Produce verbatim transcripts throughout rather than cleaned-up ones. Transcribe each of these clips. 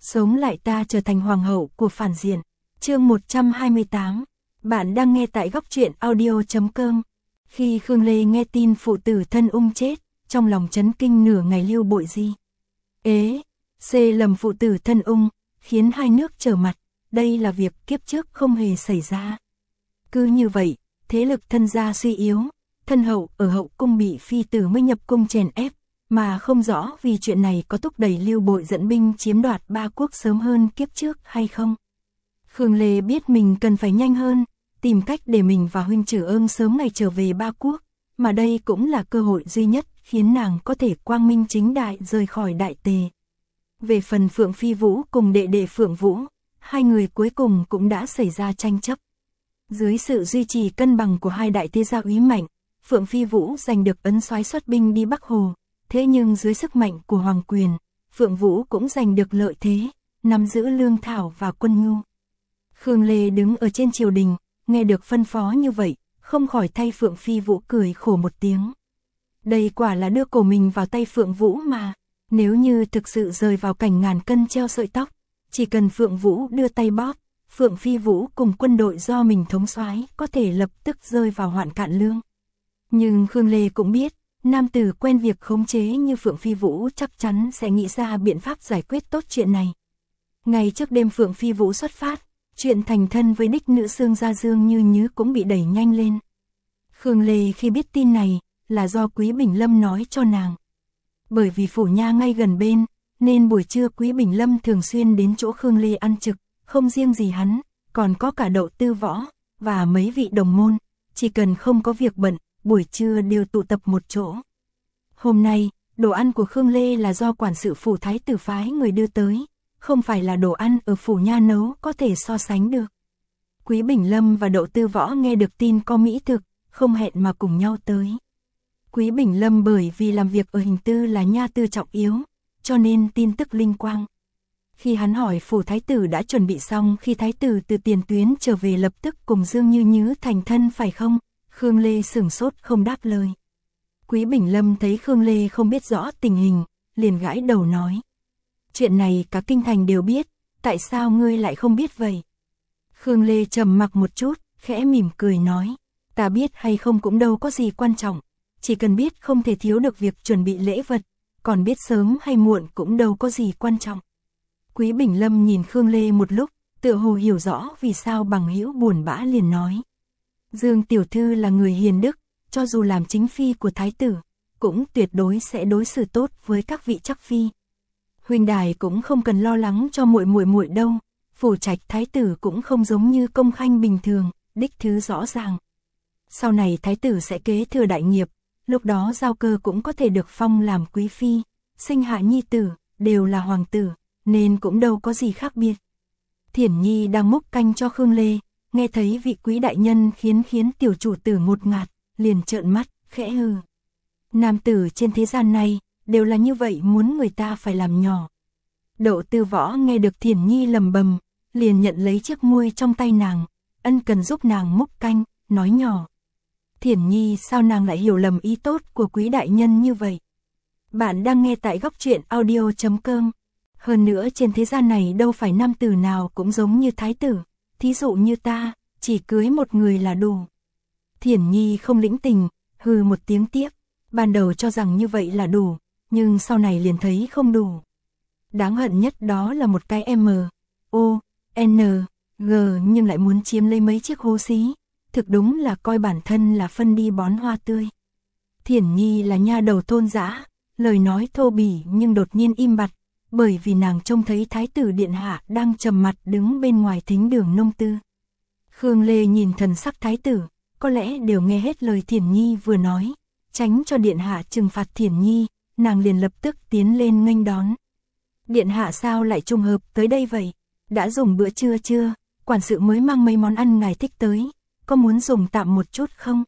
Sống lại ta trở thành hoàng hậu của phản diện. Chương một trăm hai mươi tám. Bạn đang nghe tại góc truyện audio chấm com. Khi Khương Lê nghe tin phụ tử thân ung chết, trong lòng chấn kinh nửa ngày Lưu Bội Di. Ế, xê lầm phụ tử thân ung, khiến hai nước trở mặt, đây là việc kiếp trước không hề xảy ra. Cứ như vậy, thế lực thân gia suy yếu, thân hậu ở hậu cung bị phi tử mới nhập cung chèn ép, mà không rõ vì chuyện này có thúc đẩy Lưu Bội dẫn binh chiếm đoạt ba quốc sớm hơn kiếp trước hay không. Khương Lê biết mình cần phải nhanh hơn, tìm cách để mình và huynh Trử Ưng sớm ngày trở về ba quốc, mà đây cũng là cơ hội duy nhất khiến nàng có thể quang minh chính đại rời khỏi Đại Tề. Về phần Phượng Phi Vũ cùng đệ đệ Phượng Vũ, hai người cuối cùng cũng đã xảy ra tranh chấp. Dưới sự duy trì cân bằng của hai đại thế gia úy mạnh, Phượng Phi Vũ giành được ấn soái xuất binh đi Bắc Hồ, thế nhưng dưới sức mạnh của hoàng quyền, Phượng Vũ cũng giành được lợi thế, nắm giữ lương thảo và quân nhu. Khương Lê đứng ở trên triều đình, nghe được phân phó như vậy, không khỏi thay Phượng Phi Vũ cười khổ một tiếng. Đây quả là đưa cổ mình vào tay Phượng Vũ mà, nếu như thực sự rơi vào cảnh ngàn cân treo sợi tóc, chỉ cần Phượng Vũ đưa tay bóp, Phượng Phi Vũ cùng quân đội do mình thống soái có thể lập tức rơi vào hoạn cạn lương. Nhưng Khương Lê cũng biết, nam tử quen việc khống chế như Phượng Phi Vũ chắc chắn sẽ nghĩ ra biện pháp giải quyết tốt chuyện này. Ngày trước đêm Phượng Phi Vũ xuất phát, chuyện thành thân với đích nữ Xương Gia Dương Như Nhứ cũng bị đẩy nhanh lên. Khương Lê khi biết tin này là do Quý Bình Lâm nói cho nàng. Bởi vì phủ nha ngay gần bên, nên buổi trưa Quý Bình Lâm thường xuyên đến chỗ Khương Lê ăn trực, không riêng gì hắn, còn có cả Đậu Tư Võ và mấy vị đồng môn, chỉ cần không có việc bận, buổi trưa đều tụ tập một chỗ. Hôm nay, đồ ăn của Khương Lê là do quản sự phủ thái tử phái người đưa tới, không phải là đồ ăn ở phủ nha nấu có thể so sánh được. Quý Bình Lâm và Đậu Tư Võ nghe được tin có mỹ thực, không hẹn mà cùng nhau tới. Quý Bình Lâm bởi vì làm việc ở hình tư là nha tư trọng yếu, cho nên tin tức linh quang. Khi hắn hỏi phủ thái tử đã chuẩn bị xong khi thái tử từ tiền tuyến trở về lập tức cùng Dương Như Nhứ thành thân phải không, Khương Lê sửng sốt không đáp lời. Quý Bình Lâm thấy Khương Lê không biết rõ tình hình, liền gãi đầu nói. Chuyện này cả kinh thành đều biết, tại sao ngươi lại không biết vậy? Khương Lê trầm mặc một chút, khẽ mỉm cười nói. Ta biết hay không cũng đâu có gì quan trọng, chỉ cần biết không thể thiếu được việc chuẩn bị lễ vật, còn biết sớm hay muộn cũng đâu có gì quan trọng. Quý Bình Lâm nhìn Khương Lê một lúc, tựa hồ hiểu rõ vì sao bằng hữu buồn bã liền nói. Dương tiểu thư là người hiền đức, cho dù làm chính phi của thái tử, cũng tuyệt đối sẽ đối xử tốt với các vị chắc phi. Huynh đài cũng không cần lo lắng cho muội muội muội đâu, phủ trạch thái tử cũng không giống như công khanh bình thường, đích thứ rõ ràng. Sau này thái tử sẽ kế thừa đại nghiệp, lúc đó giao cơ cũng có thể được phong làm quý phi, sinh hạ nhi tử, đều là hoàng tử, nên cũng đâu có gì khác biệt. Thiển Nhi đang múc canh cho Khương Lê, nghe thấy vị quý đại nhân khiến khiến tiểu chủ tử ngột ngạt, liền trợn mắt, khẽ hừ. Nam tử trên thế gian này, đều là như vậy muốn người ta phải làm nhỏ. Đậu Tư Võ nghe được Thiển Nhi lầm bầm, liền nhận lấy chiếc muôi trong tay nàng, ân cần giúp nàng múc canh, nói nhỏ. Thiển Nhi sao nàng lại hiểu lầm ý tốt của quý đại nhân như vậy? Bạn đang nghe tại góc truyện audio chấm com. Hơn nữa trên thế gian này đâu phải nam tử nào cũng giống như thái tử, thí dụ như ta, chỉ cưới một người là đủ. Thiển Nhi không lĩnh tình, hừ một tiếng tiếp, ban đầu cho rằng như vậy là đủ, nhưng sau này liền thấy không đủ. Đáng hận nhất đó là một cái M, O, N, G nhưng lại muốn chiếm lấy mấy chiếc hố xí, thực đúng là coi bản thân là phân đi bón hoa tươi. Thiển Nhi là nha đầu thôn dã, lời nói thô bỉ nhưng đột nhiên im bặt, bởi vì nàng trông thấy thái tử điện hạ đang trầm mặt đứng bên ngoài thính đường nông tư. Khương Lê nhìn thần sắc thái tử, có lẽ đều nghe hết lời Thiển Nhi vừa nói, tránh cho điện hạ trừng phạt Thiển Nhi, nàng liền lập tức tiến lên nghênh đón. Điện hạ sao lại trùng hợp tới đây vậy? Đã dùng bữa trưa chưa? Quản sự mới mang mấy món ăn ngài thích tới, có muốn dùng tạm một chút không?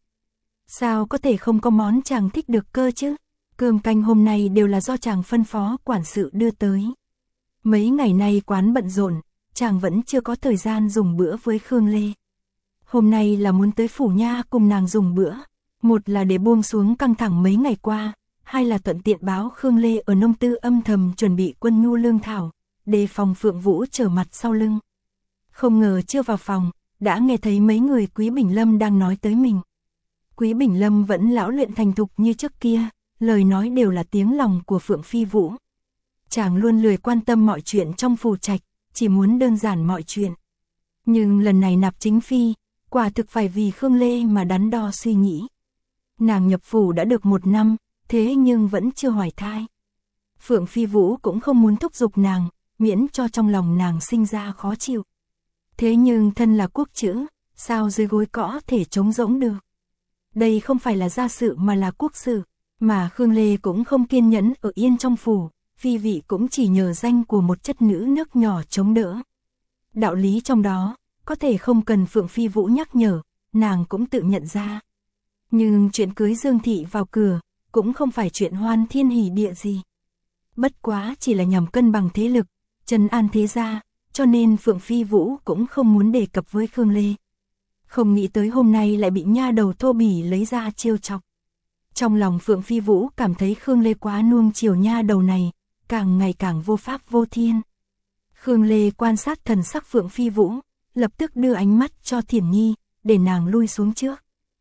Sao có thể không có món chàng thích được cơ chứ? Cơm canh hôm nay đều là do chàng phân phó quản sự đưa tới. Mấy ngày nay quán bận rộn, chàng vẫn chưa có thời gian dùng bữa với Khương Lê. Hôm nay là muốn tới phủ nha cùng nàng dùng bữa, một là để buông xuống căng thẳng mấy ngày qua, hai là thuận tiện báo Khương Lê ở nông tư âm thầm chuẩn bị quân nhu lương thảo, đề phòng Phượng Vũ trở mặt sau lưng. Không ngờ chưa vào phòng, đã nghe thấy mấy người Quý Bình Lâm đang nói tới mình. Quý Bình Lâm vẫn lão luyện thành thục như trước kia, lời nói đều là tiếng lòng của Phượng Phi Vũ. Chàng luôn lười quan tâm mọi chuyện trong phủ trạch, chỉ muốn đơn giản mọi chuyện. Nhưng lần này nạp chính phi, quả thực phải vì Khương Lê mà đắn đo suy nghĩ. Nàng nhập phủ đã được một năm, thế nhưng vẫn chưa hoài thai. Phượng Phi Vũ cũng không muốn thúc giục nàng, miễn cho trong lòng nàng sinh ra khó chịu. Thế nhưng thân là quốc chữ, sao dưới gối cõ thể trống rỗng được. Đây không phải là gia sự mà là quốc sự, mà Khương Lê cũng không kiên nhẫn ở yên trong phủ, phi vị cũng chỉ nhờ danh của một chất nữ nước nhỏ chống đỡ. Đạo lý trong đó, có thể không cần Phượng Phi Vũ nhắc nhở, nàng cũng tự nhận ra. Nhưng chuyện cưới Dương Thị vào cửa, cũng không phải chuyện hoan thiên hỷ địa gì. Bất quá chỉ là nhằm cân bằng thế lực, trấn an thế gia, cho nên Phượng Phi Vũ cũng không muốn đề cập với Khương Lê. Không nghĩ tới hôm nay lại bị nha đầu thô bỉ lấy ra trêu chọc. Trong lòng Phượng Phi Vũ cảm thấy Khương Lê quá nuông chiều nha đầu này, càng ngày càng vô pháp vô thiên. Khương Lê quan sát thần sắc Phượng Phi Vũ, lập tức đưa ánh mắt cho Thiển Nhi, để nàng lui xuống trước.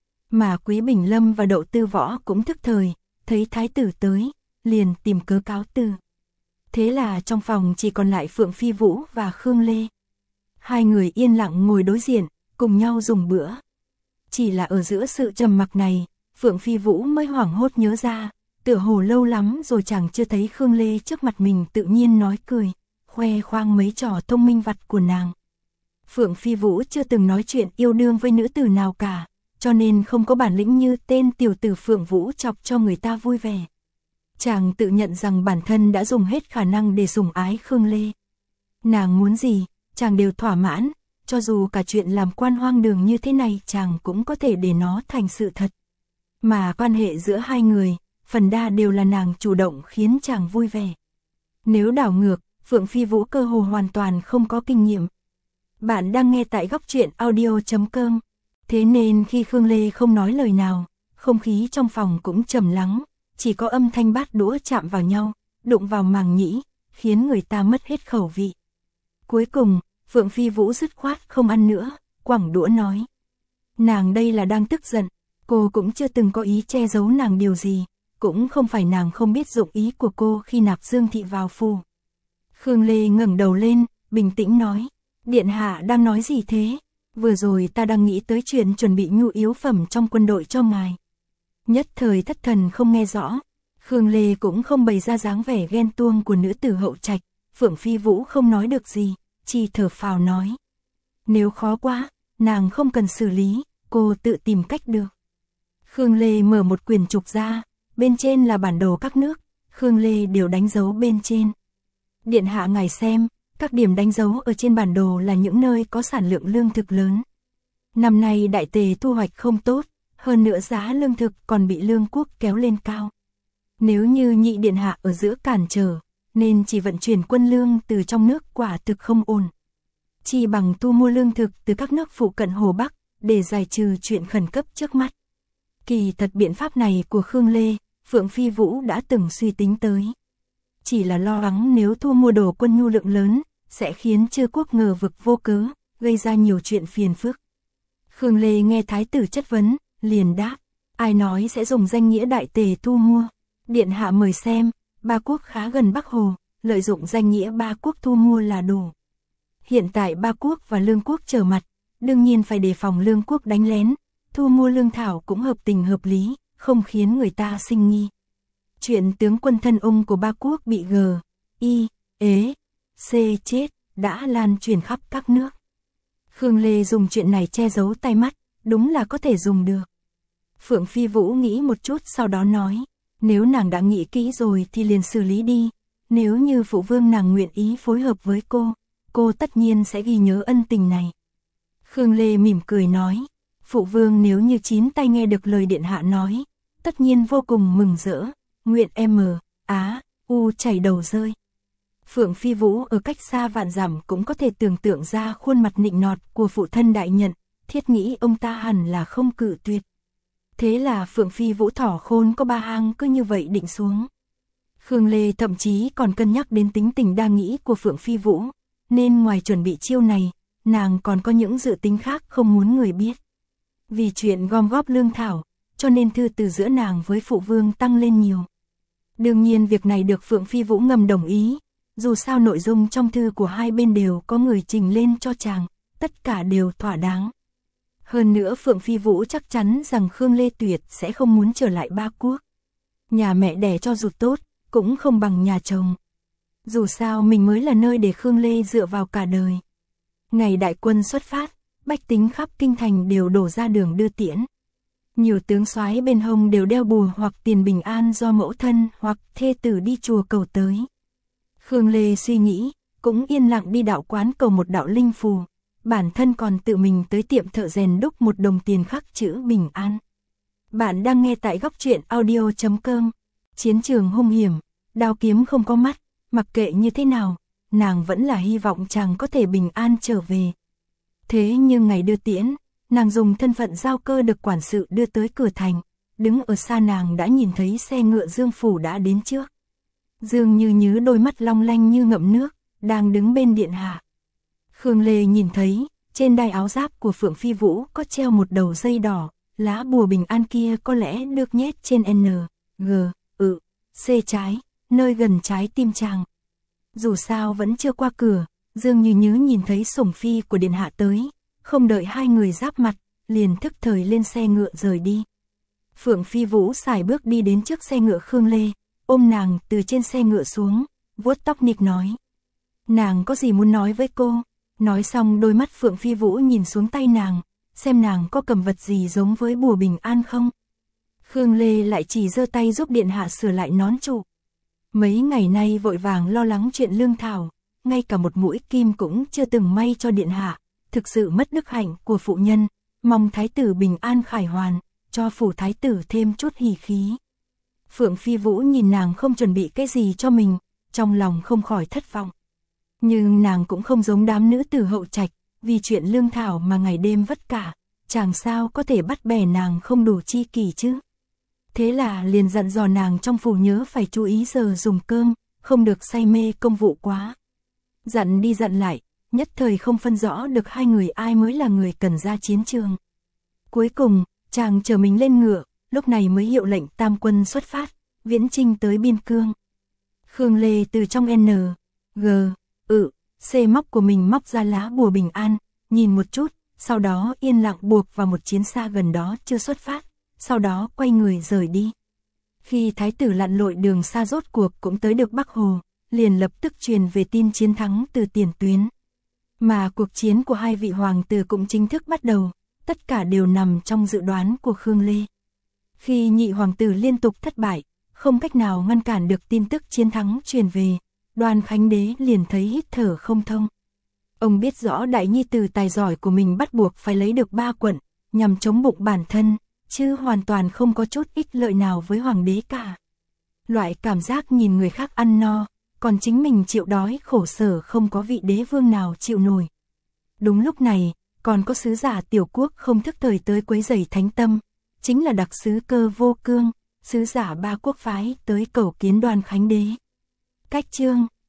Mà Quý Bình Lâm và Đậu Tư Võ cũng thức thời, thấy thái tử tới, liền tìm cớ cáo từ. Thế là trong phòng chỉ còn lại Phượng Phi Vũ và Khương Lê. Hai người yên lặng ngồi đối diện, cùng nhau dùng bữa. Chỉ là ở giữa sự trầm mặc này, Phượng Phi Vũ mới hoảng hốt nhớ ra, tựa hồ lâu lắm rồi chàng chưa thấy Khương Lê trước mặt mình tự nhiên nói cười, khoe khoang mấy trò thông minh vặt của nàng. Phượng Phi Vũ chưa từng nói chuyện yêu đương với nữ tử nào cả, cho nên không có bản lĩnh như tên tiểu tử Phượng Vũ chọc cho người ta vui vẻ. Chàng tự nhận rằng bản thân đã dùng hết khả năng để sủng ái Khương Lê. Nàng muốn gì, chàng đều thỏa mãn, cho dù cả chuyện làm quan hoang đường như thế này chàng cũng có thể để nó thành sự thật. Mà quan hệ giữa hai người, phần đa đều là nàng chủ động khiến chàng vui vẻ. Nếu đảo ngược, Phượng Phi Vũ cơ hồ hoàn toàn không có kinh nghiệm. Bạn đang nghe tại góc truyện audio chấm com. Thế nên khi Khương Lê không nói lời nào, không khí trong phòng cũng trầm lắng, chỉ có âm thanh bát đũa chạm vào nhau, đụng vào màng nhĩ, khiến người ta mất hết khẩu vị. Cuối cùng, Phượng Phi Vũ dứt khoát không ăn nữa, quẳng đũa nói. Nàng đây là đang tức giận, cô cũng chưa từng có ý che giấu nàng điều gì, cũng không phải nàng không biết dụng ý của cô khi nạp Dương Thị vào phủ. Khương Lê ngẩng đầu lên, bình tĩnh nói, điện hạ đang nói gì thế? Vừa rồi ta đang nghĩ tới chuyện chuẩn bị nhu yếu phẩm trong quân đội cho ngài. Nhất thời thất thần không nghe rõ, Khương Lê cũng không bày ra dáng vẻ ghen tuông của nữ tử hậu trạch, Phượng Phi Vũ không nói được gì, chỉ thở phào nói. Nếu khó quá, nàng không cần xử lý, cô tự tìm cách được. Khương Lê mở một quyển trục ra, bên trên là bản đồ các nước, Khương Lê đều đánh dấu bên trên. Điện hạ ngài xem, các điểm đánh dấu ở trên bản đồ là những nơi có sản lượng lương thực lớn. Năm nay đại tề thu hoạch không tốt, hơn nữa giá lương thực còn bị lương quốc kéo lên cao. Nếu như nhị điện hạ ở giữa cản trở, nên chỉ vận chuyển quân lương từ trong nước quả thực không ổn. Chỉ bằng thu mua lương thực từ các nước phụ cận Hồ Bắc, để giải trừ chuyện khẩn cấp trước mắt. Kỳ thật biện pháp này của Khương Lê, Phượng Phi Vũ đã từng suy tính tới. Chỉ là lo lắng nếu thu mua đồ quân nhu lượng lớn, sẽ khiến chư quốc ngờ vực vô cớ, gây ra nhiều chuyện phiền phức. Khương Lê nghe thái tử chất vấn, liền đáp, ai nói sẽ dùng danh nghĩa đại tề thu mua. Điện hạ mời xem, ba quốc khá gần Bắc Hồ, lợi dụng danh nghĩa ba quốc thu mua là đủ. Hiện tại ba quốc và lương quốc trở mặt, đương nhiên phải đề phòng lương quốc đánh lén, thu mua lương thảo cũng hợp tình hợp lý, không khiến người ta sinh nghi. Chuyện tướng quân thân ung của ba quốc bị G, I, Ế, C chết, đã lan truyền khắp các nước. Khương Lê dùng chuyện này che giấu tai mắt, đúng là có thể dùng được. Phượng Phi Vũ nghĩ một chút sau đó nói, nếu nàng đã nghĩ kỹ rồi thì liền xử lý đi, nếu như phụ vương nàng nguyện ý phối hợp với cô, cô tất nhiên sẽ ghi nhớ ân tình này. Khương Lê mỉm cười nói, phụ vương nếu như chín tay nghe được lời điện hạ nói, tất nhiên vô cùng mừng rỡ, nguyện em mờ, á, u chảy đầu rơi. Phượng Phi Vũ ở cách xa vạn dặm cũng có thể tưởng tượng ra khuôn mặt nịnh nọt của phụ thân đại nhận, thiết nghĩ ông ta hẳn là không cự tuyệt. Thế là Phượng Phi Vũ thỏ khôn có ba hang cứ như vậy định xuống. Khương Lê thậm chí còn cân nhắc đến tính tình đa nghĩ của Phượng Phi Vũ, nên ngoài chuẩn bị chiêu này, nàng còn có những dự tính khác không muốn người biết. Vì chuyện gom góp lương thảo, cho nên thư từ giữa nàng với phụ vương tăng lên nhiều. Đương nhiên việc này được Phượng Phi Vũ ngầm đồng ý, dù sao nội dung trong thư của hai bên đều có người trình lên cho chàng, tất cả đều thỏa đáng. Hơn nữa Phượng Phi Vũ chắc chắn rằng Khương Lê Tuyệt sẽ không muốn trở lại Ba Quốc. Nhà mẹ đẻ cho dù tốt, cũng không bằng nhà chồng. Dù sao mình mới là nơi để Khương Lê dựa vào cả đời. Ngày đại quân xuất phát, bách tính khắp kinh thành đều đổ ra đường đưa tiễn. Nhiều tướng soái bên hông đều đeo bùa hoặc tiền bình an do mẫu thân hoặc thê tử đi chùa cầu tới. Khương Lê suy nghĩ, cũng yên lặng đi đạo quán cầu một đạo linh phù, bản thân còn tự mình tới tiệm thợ rèn đúc một đồng tiền khắc chữ bình an. Bạn đang nghe tại góc truyện audio chấm com. Chiến trường hung hiểm, đao kiếm không có mắt, mặc kệ như thế nào, nàng vẫn là hy vọng chàng có thể bình an trở về. Thế nhưng ngày đưa tiễn, nàng dùng thân phận giao cơ được quản sự đưa tới cửa thành, đứng ở xa nàng đã nhìn thấy xe ngựa Dương Phủ đã đến trước. Dương Như Nhứ đôi mắt long lanh như ngậm nước, đang đứng bên điện hạ. Khương Lê nhìn thấy, trên đai áo giáp của Phượng Phi Vũ có treo một đầu dây đỏ, lá bùa bình an kia có lẽ được nhét trên N, G, ự, C trái, nơi gần trái tim chàng. Dù sao vẫn chưa qua cửa, Dương Như Nhứ nhìn thấy sủng phi của điện hạ tới, không đợi hai người giáp mặt, liền thức thời lên xe ngựa rời đi. Phượng Phi Vũ sải bước đi đến trước xe ngựa Khương Lê, ôm nàng từ trên xe ngựa xuống, vuốt tóc nịt nói. Nàng có gì muốn nói với cô? Nói xong đôi mắt Phượng Phi Vũ nhìn xuống tay nàng, xem nàng có cầm vật gì giống với bùa bình an không. Khương Lê lại chỉ giơ tay giúp điện hạ sửa lại nón trụ. Mấy ngày nay vội vàng lo lắng chuyện lương thảo, ngay cả một mũi kim cũng chưa từng may cho điện hạ, thực sự mất đức hạnh của phụ nhân, mong thái tử bình an khải hoàn, cho phủ thái tử thêm chút hỉ khí. Phượng Phi Vũ nhìn nàng không chuẩn bị cái gì cho mình, trong lòng không khỏi thất vọng. Nhưng nàng cũng không giống đám nữ tử hậu trạch, vì chuyện lương thảo mà ngày đêm vất cả, chàng sao có thể bắt bẻ nàng không đủ chi kỷ chứ. Thế là liền dặn dò nàng trong phủ nhớ phải chú ý giờ dùng cơm, không được say mê công vụ quá. Dặn đi dặn lại, nhất thời không phân rõ được hai người ai mới là người cần ra chiến trường. Cuối cùng, chàng chờ mình lên ngựa, lúc này mới hiệu lệnh tam quân xuất phát, viễn chinh tới biên cương. Khương Lê từ trong N, G, ự, C móc của mình móc ra lá bùa bình an, nhìn một chút, sau đó yên lặng buộc vào một chiến xa gần đó chưa xuất phát, sau đó quay người rời đi. Khi thái tử lặn lội đường xa rốt cuộc cũng tới được Bắc Hồ, liền lập tức truyền về tin chiến thắng từ tiền tuyến. Mà cuộc chiến của hai vị hoàng tử cũng chính thức bắt đầu, tất cả đều nằm trong dự đoán của Khương Lê. Khi nhị hoàng tử liên tục thất bại, không cách nào ngăn cản được tin tức chiến thắng truyền về, Đoan Khánh Đế liền thấy hít thở không thông. Ông biết rõ đại nhi tử tài giỏi của mình bắt buộc phải lấy được ba quận, nhằm chống bụng bản thân, chứ hoàn toàn không có chút ích lợi nào với hoàng đế cả. Loại cảm giác nhìn người khác ăn no, còn chính mình chịu đói khổ sở không có vị đế vương nào chịu nổi. Đúng lúc này, còn có sứ giả tiểu quốc không thức thời tới quấy rầy thánh tâm, chính là đặc sứ Cơ Vô Cương, sứ giả Ba Quốc phái tới cầu kiến Đoan Khánh Đế. Cách chương